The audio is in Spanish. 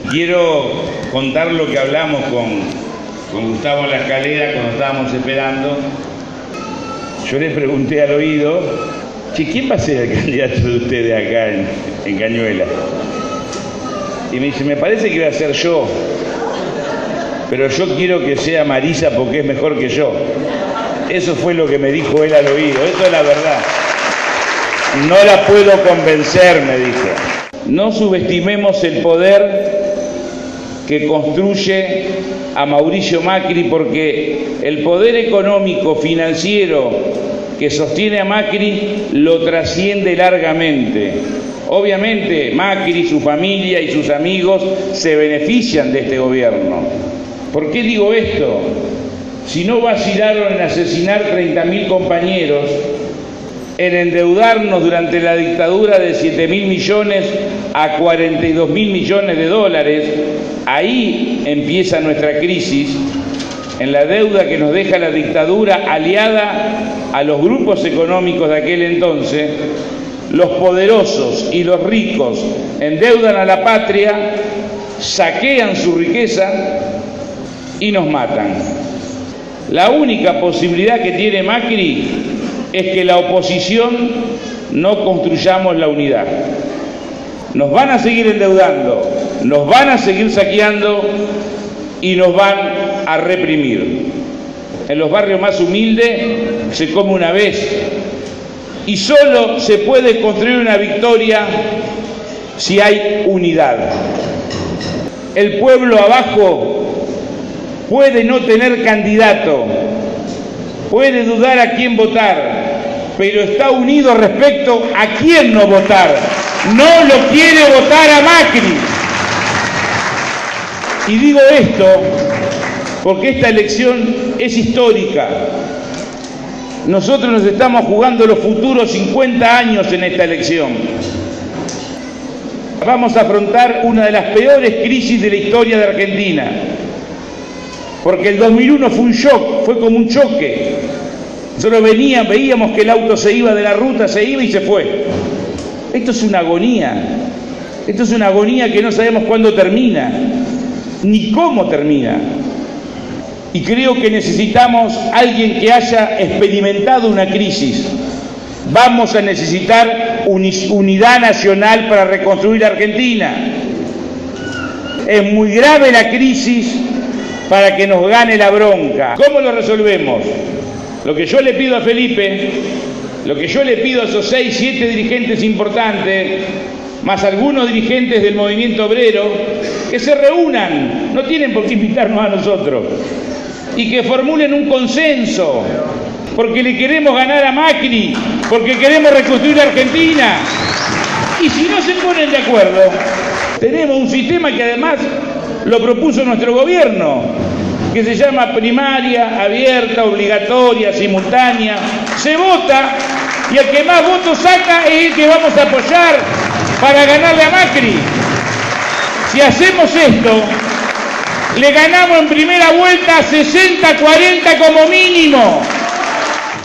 quiero contar lo que hablamos con Gustavo en la escalera cuando estábamos esperando. Yo le pregunté al oído, che, ¿quién va a ser el candidato de ustedes acá en Cañuelas? Y me dice, me parece que va a ser yo, pero yo quiero que sea Marisa porque es mejor que yo. Eso fue lo que me dijo él al oído, eso es la verdad. No la puedo convencer, me dijo. No subestimemos el poder que construye a Mauricio Macri, porque el poder económico, financiero que sostiene a Macri lo trasciende largamente. Obviamente Macri, su familia y sus amigos se benefician de este gobierno. ¿Por qué digo esto? Si no vacilaron en asesinar 30.000 compañeros, en endeudarnos durante la dictadura de 7.000 millones a 42.000 millones de dólares, ahí empieza nuestra crisis, en la deuda que nos deja la dictadura aliada a los grupos económicos de aquel entonces. Los poderosos y los ricos endeudan a la patria, saquean su riqueza y nos matan. La única posibilidad que tiene Macri es que la oposición no construyamos la unidad. Nos van a seguir endeudando, nos van a seguir saqueando y nos van a reprimir. En los barrios más humildes se come una vez y solo se puede construir una victoria si hay unidad. El pueblo abajo puede no tener candidato, puede dudar a quién votar, pero está unido respecto a quién no votar. No lo quiere votar a Macri. Y digo esto porque esta elección es histórica. Nosotros nos estamos jugando los futuros 50 años en esta elección. Vamos a afrontar una de las peores crisis de la historia de Argentina. Porque el 2001 fue un shock, fue como un choque. Nosotros veíamos que el auto se iba de la ruta, se iba y se fue. Esto es una agonía. Esto es una agonía que no sabemos cuándo termina, ni cómo termina. Y creo que necesitamos alguien que haya experimentado una crisis. Vamos a necesitar unidad nacional para reconstruir Argentina. Es muy grave la crisis para que nos gane la bronca. ¿Cómo lo resolvemos? Lo que yo le pido a Felipe, lo que yo le pido a esos 6, 7 dirigentes importantes, más algunos dirigentes del movimiento obrero, que se reúnan, no tienen por qué invitarnos a nosotros, y que formulen un consenso, porque le queremos ganar a Macri, porque queremos reconstruir Argentina. Y si no se ponen de acuerdo, tenemos un sistema que además lo propuso nuestro gobierno, que se llama primaria, abierta, obligatoria, simultánea. Se vota y el que más votos saca es el que vamos a apoyar para ganarle a Macri. Si hacemos esto, le ganamos en primera vuelta 60-40 como mínimo.